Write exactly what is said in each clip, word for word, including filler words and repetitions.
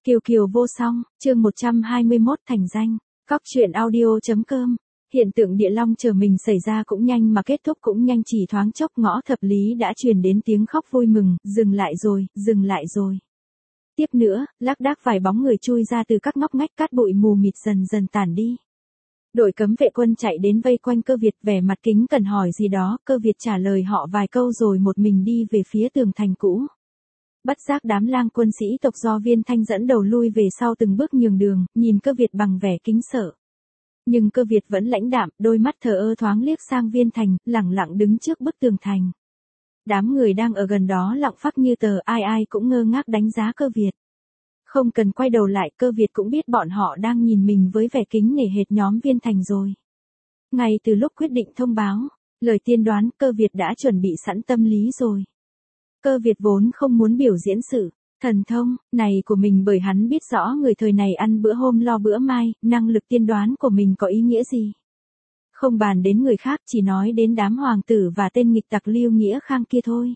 Kiều Kiều vô song, chương một trăm hai mươi mốt thành danh. Cóc truyện audio.com. Hiện tượng địa long chờ mình xảy ra cũng nhanh mà kết thúc cũng nhanh, chỉ thoáng chốc ngõ thập lý đã truyền đến tiếng khóc vui mừng, dừng lại rồi, dừng lại rồi. Tiếp nữa, lác đác vài bóng người chui ra từ các ngóc ngách, cát bụi mù mịt dần dần tản đi. Đội cấm vệ quân chạy đến vây quanh Cơ Việt, vẻ mặt kính cẩn hỏi gì đó, Cơ Việt trả lời họ vài câu rồi một mình đi về phía tường thành cũ. Bất giác đám lang quân sĩ tộc do Viên Thanh dẫn đầu lui về sau từng bước nhường đường, nhìn Cơ Việt bằng vẻ kính sợ. Nhưng Cơ Việt vẫn lãnh đạm, đôi mắt thờ ơ thoáng liếc sang Viên Thành, lẳng lặng đứng trước bức tường thành. Đám người đang ở gần đó lặng phắc như tờ, ai ai cũng ngơ ngác đánh giá Cơ Việt. Không cần quay đầu lại, Cơ Việt cũng biết bọn họ đang nhìn mình với vẻ kính nể hệt nhóm Viên Thành rồi. Ngay từ lúc quyết định thông báo, lời tiên đoán, Cơ Việt đã chuẩn bị sẵn tâm lý rồi. Cơ Việt vốn không muốn biểu diễn sự thần thông này của mình, bởi hắn biết rõ người thời này ăn bữa hôm lo bữa mai, năng lực tiên đoán của mình có ý nghĩa gì. Không bàn đến người khác, chỉ nói đến đám hoàng tử và tên nghịch tặc Lưu Nghĩa Khang kia thôi.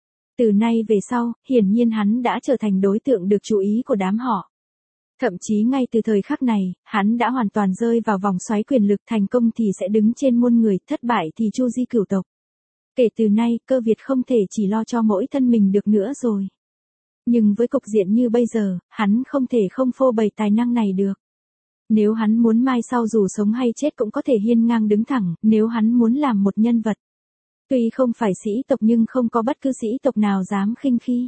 Từ nay về sau, hiển nhiên hắn đã trở thành đối tượng được chú ý của đám họ. Thậm chí ngay từ thời khắc này, hắn đã hoàn toàn rơi vào vòng xoáy quyền lực, thành công thì sẽ đứng trên muôn người, thất bại thì chu di cửu tộc. Kể từ nay, Cơ Việt không thể chỉ lo cho mỗi thân mình được nữa rồi. Nhưng với cục diện như bây giờ, hắn không thể không phô bày tài năng này được. Nếu hắn muốn mai sau dù sống hay chết cũng có thể hiên ngang đứng thẳng, nếu hắn muốn làm một nhân vật. Tuy không phải sĩ tộc nhưng không có bất cứ sĩ tộc nào dám khinh khi.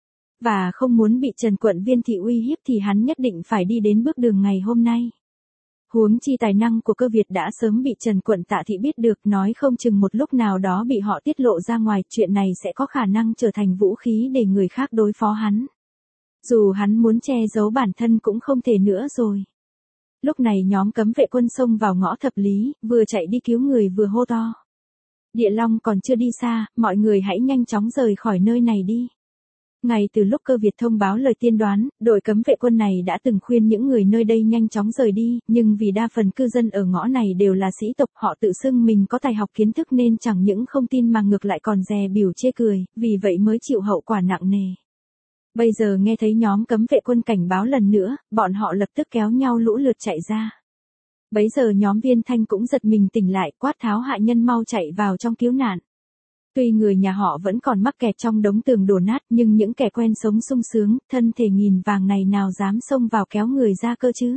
Và không muốn bị Trần Quận Viên Thị uy hiếp thì hắn nhất định phải đi đến bước đường ngày hôm nay. Huống chi tài năng của Cơ Việt đã sớm bị Trần Quận Tạ Thị biết được, nói không chừng một lúc nào đó bị họ tiết lộ ra ngoài, chuyện này sẽ có khả năng trở thành vũ khí để người khác đối phó hắn. Dù hắn muốn che giấu bản thân cũng không thể nữa rồi. Lúc này nhóm cấm vệ quân xông vào ngõ thập lý, vừa chạy đi cứu người vừa hô to. Địa long còn chưa đi xa, mọi người hãy nhanh chóng rời khỏi nơi này đi. Ngay từ lúc Cơ Việt thông báo lời tiên đoán, đội cấm vệ quân này đã từng khuyên những người nơi đây nhanh chóng rời đi, nhưng vì đa phần cư dân ở ngõ này đều là sĩ tộc, họ tự xưng mình có tài học kiến thức nên chẳng những không tin mà ngược lại còn dè bỉu chê cười, vì vậy mới chịu hậu quả nặng nề. Bây giờ nghe thấy nhóm cấm vệ quân cảnh báo lần nữa, bọn họ lập tức kéo nhau lũ lượt chạy ra. Bấy giờ nhóm Viên Thanh cũng giật mình tỉnh lại, quát tháo hạ nhân mau chạy vào trong cứu nạn. Tuy người nhà họ vẫn còn mắc kẹt trong đống tường đổ nát, nhưng những kẻ quen sống sung sướng, thân thể nghìn vàng này nào dám xông vào kéo người ra cơ chứ.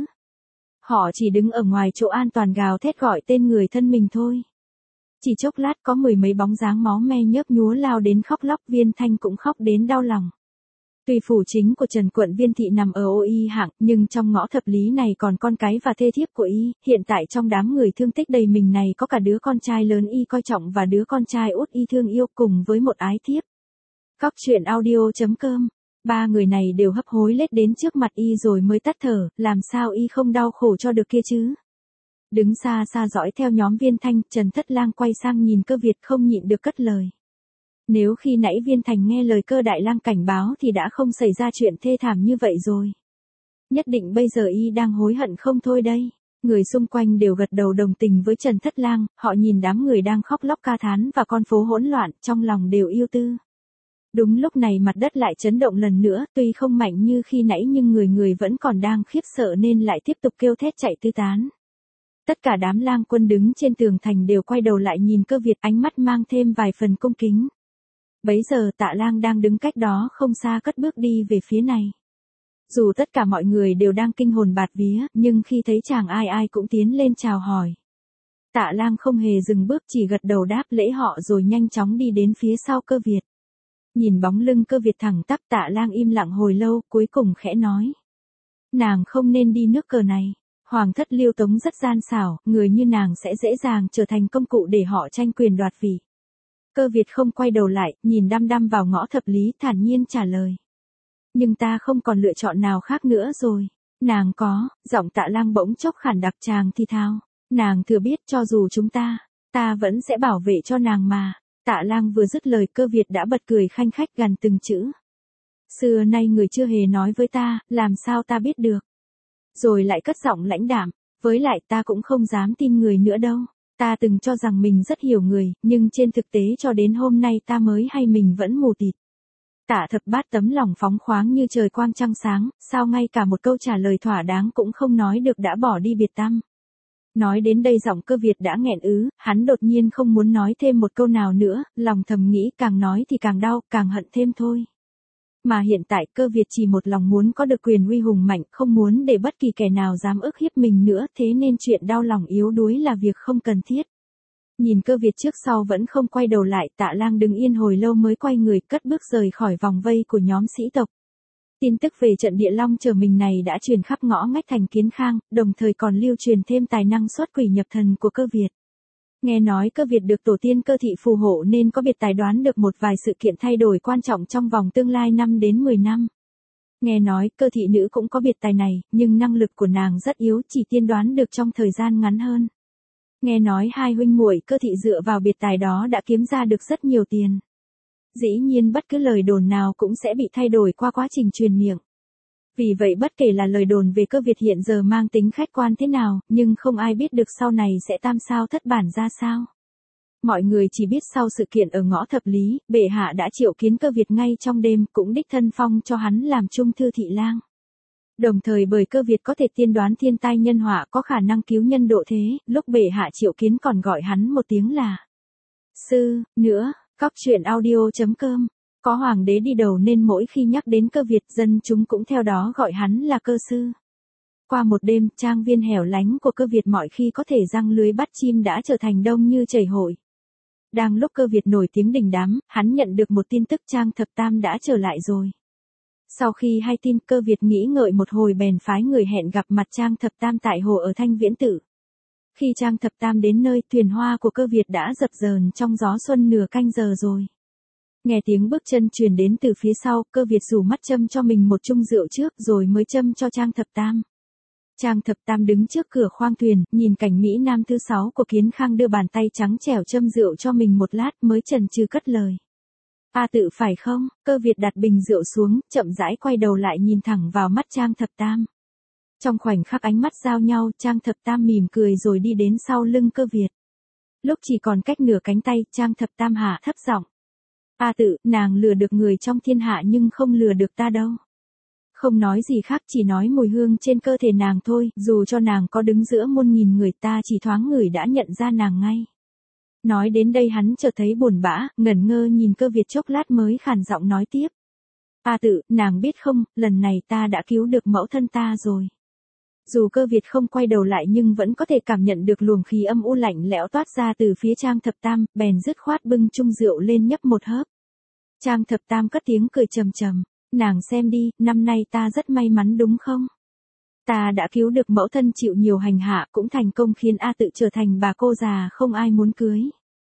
Họ chỉ đứng ở ngoài chỗ an toàn gào thét gọi tên người thân mình thôi. Chỉ chốc lát có mười mấy bóng dáng máu me nhớp nhúa lao đến khóc lóc, Viên Thanh cũng khóc đến đau lòng. Tuy phủ chính của Trần Quận Viên Thị nằm ở ô y hạng, nhưng trong ngõ thập lý này còn con cái và thê thiếp của y, hiện tại trong đám người thương tích đầy mình này có cả đứa con trai lớn y coi trọng và đứa con trai út y thương yêu cùng với một ái thiếp. Cóc truyện audio.com. Ba người này đều hấp hối lết đến trước mặt y rồi mới tắt thở, làm sao y không đau khổ cho được kia chứ. Đứng xa xa dõi theo nhóm Viên Thanh, Trần Thất Lang quay sang nhìn Cơ Việt không nhịn được cất lời. Nếu khi nãy Viên Thành nghe lời Cơ Đại Lang cảnh báo thì đã không xảy ra chuyện thê thảm như vậy rồi. Nhất định bây giờ y đang hối hận không thôi đây. Người xung quanh đều gật đầu đồng tình với Trần Thất Lang, họ nhìn đám người đang khóc lóc ca thán và con phố hỗn loạn, trong lòng đều yêu tư. Đúng lúc này mặt đất lại chấn động lần nữa, tuy không mạnh như khi nãy nhưng người người vẫn còn đang khiếp sợ nên lại tiếp tục kêu thét chạy tứ tán. Tất cả đám lang quân đứng trên tường thành đều quay đầu lại nhìn Cơ Việt, ánh mắt mang thêm vài phần cung kính. Bấy giờ Tạ Lang đang đứng cách đó không xa cất bước đi về phía này. Dù tất cả mọi người đều đang kinh hồn bạt vía, nhưng khi thấy chàng ai ai cũng tiến lên chào hỏi. Tạ Lang không hề dừng bước, chỉ gật đầu đáp lễ họ rồi nhanh chóng đi đến phía sau Cơ Việt. Nhìn bóng lưng Cơ Việt thẳng tắp, Tạ Lang im lặng hồi lâu, cuối cùng khẽ nói. Nàng không nên đi nước cờ này. Hoàng thất Liêu Tống rất gian xảo, người như nàng sẽ dễ dàng trở thành công cụ để họ tranh quyền đoạt vị. Cơ Việt không quay đầu lại, nhìn đăm đăm vào ngõ thập lý, thản nhiên trả lời. Nhưng ta không còn lựa chọn nào khác nữa rồi. Nàng có, giọng Tạ Lang bỗng chốc khản đặc, chàng thì thào. Nàng thừa biết cho dù chúng ta, ta vẫn sẽ bảo vệ cho nàng mà. Tạ Lang vừa dứt lời, Cơ Việt đã bật cười khanh khách gằn từng chữ. Xưa nay người chưa hề nói với ta, làm sao ta biết được. Rồi lại cất giọng lãnh đạm, với lại ta cũng không dám tin người nữa đâu. Ta từng cho rằng mình rất hiểu người, nhưng trên thực tế cho đến hôm nay ta mới hay mình vẫn mù tịt. Tạ Thập Bát tấm lòng phóng khoáng như trời quang trăng sáng, sao ngay cả một câu trả lời thỏa đáng cũng không nói được đã bỏ đi biệt tăm. Nói đến đây giọng Cơ Việt đã nghẹn ứ, hắn đột nhiên không muốn nói thêm một câu nào nữa, lòng thầm nghĩ càng nói thì càng đau, càng hận thêm thôi. Mà hiện tại Cơ Việt chỉ một lòng muốn có được quyền uy hùng mạnh, không muốn để bất kỳ kẻ nào dám ức hiếp mình nữa, thế nên chuyện đau lòng yếu đuối là việc không cần thiết. Nhìn Cơ Việt trước sau vẫn không quay đầu lại, Tạ Lang đứng yên hồi lâu mới quay người cất bước rời khỏi vòng vây của nhóm sĩ tộc. Tin tức về trận địa long chờ mình này đã truyền khắp ngõ ngách thành Kiến Khang, đồng thời còn lưu truyền thêm tài năng xuất quỷ nhập thần của Cơ Việt. Nghe nói Cơ Việt được tổ tiên Cơ thị phù hộ nên có biệt tài đoán được một vài sự kiện thay đổi quan trọng trong vòng tương lai năm đến mười năm. Nghe nói Cơ thị nữ cũng có biệt tài này, nhưng năng lực của nàng rất yếu, chỉ tiên đoán được trong thời gian ngắn hơn. Nghe nói hai huynh muội Cơ thị dựa vào biệt tài đó đã kiếm ra được rất nhiều tiền. Dĩ nhiên bất cứ lời đồn nào cũng sẽ bị thay đổi qua quá trình truyền miệng. Vì vậy bất kể là lời đồn về Cơ Việt hiện giờ mang tính khách quan thế nào, nhưng không ai biết được sau này sẽ tam sao thất bản ra sao. Mọi người chỉ biết sau sự kiện ở ngõ Thập Lý, bệ hạ đã triệu kiến Cơ Việt ngay trong đêm, cũng đích thân phong cho hắn làm trung thư thị lang. Đồng thời bởi Cơ Việt có thể tiên đoán thiên tai nhân họa, có khả năng cứu nhân độ thế, lúc bệ hạ triệu kiến còn gọi hắn một tiếng là sư. Nữa, Cóc truyện audio chấm com, có hoàng đế đi đầu nên mỗi khi nhắc đến Cơ Việt, dân chúng cũng theo đó gọi hắn là Cơ sư. Qua một đêm, trang viên hẻo lánh của Cơ Việt mọi khi có thể giăng lưới bắt chim đã trở thành đông như chảy hội. Đang lúc Cơ Việt nổi tiếng đình đám, hắn nhận được một tin tức Trang Thập Tam đã trở lại rồi. Sau khi hay tin, Cơ Việt nghĩ ngợi một hồi bèn phái người hẹn gặp mặt Trang Thập Tam tại hồ ở Thanh Viễn Tự. Khi Trang Thập Tam đến nơi, thuyền hoa của Cơ Việt đã dập dờn trong gió xuân nửa canh giờ rồi. Nghe tiếng bước chân truyền đến từ phía sau, Cơ Việt rủ mắt châm cho mình một chung rượu trước rồi mới châm cho Trang Thập Tam. Trang Thập Tam đứng trước cửa khoang thuyền, nhìn cảnh Mỹ Nam thứ sáu của Kiến Khang đưa bàn tay trắng trẻo châm rượu cho mình một lát mới chần chừ cất lời. A Tự phải không? Cơ Việt đặt bình rượu xuống, chậm rãi quay đầu lại nhìn thẳng vào mắt Trang Thập Tam. Trong khoảnh khắc ánh mắt giao nhau, Trang Thập Tam mỉm cười rồi đi đến sau lưng Cơ Việt. Lúc chỉ còn cách nửa cánh tay, Trang Thập Tam hạ thấp giọng. A Tự, nàng lừa được người trong thiên hạ nhưng không lừa được ta đâu. Không nói gì khác, chỉ nói mùi hương trên cơ thể nàng thôi, dù cho nàng có đứng giữa muôn nghìn người ta chỉ thoáng ngửi đã nhận ra nàng ngay. Nói đến đây hắn chợt thấy buồn bã, ngẩn ngơ nhìn Cơ Việt chốc lát mới khàn giọng nói tiếp. A Tự, nàng biết không, lần này ta đã cứu được mẫu thân ta rồi. Dù Cơ Việt không quay đầu lại nhưng vẫn có thể cảm nhận được luồng khí âm u lạnh lẽo toát ra từ phía Trang Thập Tam, bèn dứt khoát bưng chung rượu lên nhấp một hớp. Trang Thập Tam cất tiếng cười trầm trầm. Nàng xem đi, năm nay ta rất may mắn đúng không? Ta đã cứu được mẫu thân chịu nhiều hành hạ, cũng thành công khiến A Tự trở thành bà cô già không ai muốn cưới.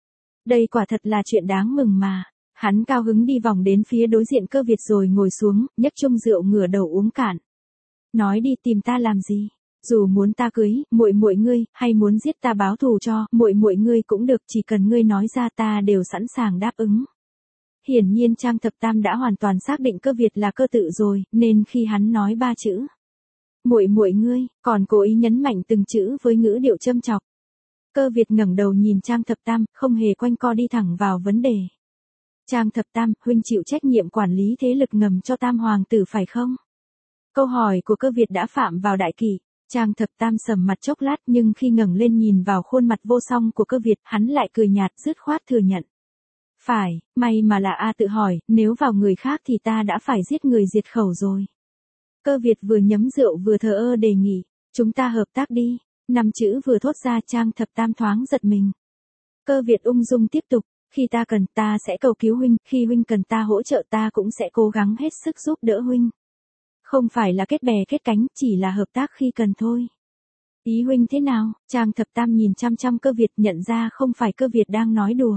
Đây quả thật là chuyện đáng mừng mà. Hắn cao hứng đi vòng đến phía đối diện Cơ Việt rồi ngồi xuống, nhấc chung rượu ngửa đầu uống cạn. Nói đi, tìm ta làm gì? Dù muốn ta cưới muội muội ngươi, hay muốn giết ta báo thù cho muội muội ngươi cũng được, chỉ cần ngươi nói ra ta đều sẵn sàng đáp ứng. Hiển nhiên Trang Thập Tam đã hoàn toàn xác định Cơ Việt là Cơ Tự rồi, nên khi hắn nói ba chữ muội muội ngươi, còn cố ý nhấn mạnh từng chữ với ngữ điệu châm chọc. Cơ Việt ngẩng đầu nhìn Trang Thập Tam, không hề quanh co đi thẳng vào vấn đề. Trang Thập Tam, huynh chịu trách nhiệm quản lý thế lực ngầm cho Tam hoàng tử phải không? Câu hỏi của Cơ Việt đã phạm vào đại kỷ. Trang Thập Tam sầm mặt chốc lát, nhưng khi ngẩng lên nhìn vào khuôn mặt vô song của Cơ Việt, hắn lại cười nhạt dứt khoát thừa nhận. Phải, may mà là A Tự hỏi, nếu vào người khác thì ta đã phải giết người diệt khẩu rồi. Cơ Việt vừa nhấm rượu vừa thờ ơ đề nghị, chúng ta hợp tác đi. Năm chữ vừa thốt ra Trang Thập Tam thoáng giật mình. Cơ Việt ung dung tiếp tục, khi ta cần ta sẽ cầu cứu huynh, khi huynh cần ta hỗ trợ ta cũng sẽ cố gắng hết sức giúp đỡ huynh. Không phải là kết bè kết cánh, chỉ là hợp tác khi cần thôi. Ý huynh thế nào? Trang Thập Tam nhìn chăm chăm Cơ Việt, nhận ra không phải Cơ Việt đang nói đùa.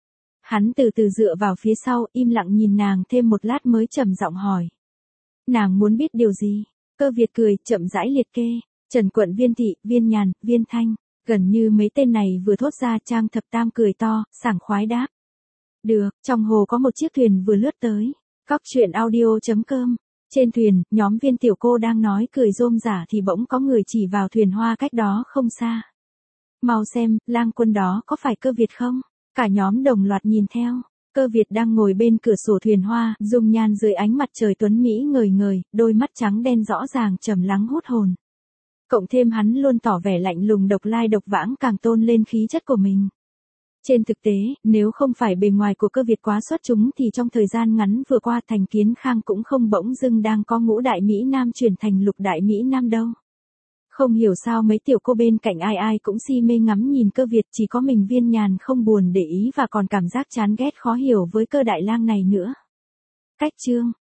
Hắn từ từ dựa vào phía sau, im lặng nhìn nàng thêm một lát mới trầm giọng hỏi. Nàng muốn biết điều gì? Cơ Việt cười, chậm rãi liệt kê. Trần Quận, Viên Thị, Viên Nhàn, Viên Thanh. Gần như mấy tên này vừa thốt ra Trang Thập Tam cười to, sảng khoái đáp. Được, trong hồ có một chiếc thuyền vừa lướt tới. Cóc truyện audio chấm com. Trên thuyền, nhóm Viên tiểu cô đang nói cười rôm rả thì bỗng có người chỉ vào thuyền hoa cách đó không xa. Mau xem, lang quân đó có phải Cơ Việt không? Cả nhóm đồng loạt nhìn theo. Cơ Việt đang ngồi bên cửa sổ thuyền hoa, dung nhan dưới ánh mặt trời tuấn Mỹ ngời ngời, đôi mắt trắng đen rõ ràng trầm lắng hút hồn. Cộng thêm hắn luôn tỏ vẻ lạnh lùng độc lai độc vãng càng tôn lên khí chất của mình. Trên thực tế, nếu không phải bề ngoài của Cơ Việt quá xuất chúng thì trong thời gian ngắn vừa qua Thành Kiến Khang cũng không bỗng dưng đang có ngũ đại Mỹ Nam chuyển thành lục đại Mỹ Nam đâu. Không hiểu sao mấy tiểu cô bên cạnh ai ai cũng si mê ngắm nhìn Cơ Việt, chỉ có mình Viên Nhàn không buồn để ý và còn cảm giác chán ghét khó hiểu với Cơ đại lang này nữa. Cách chương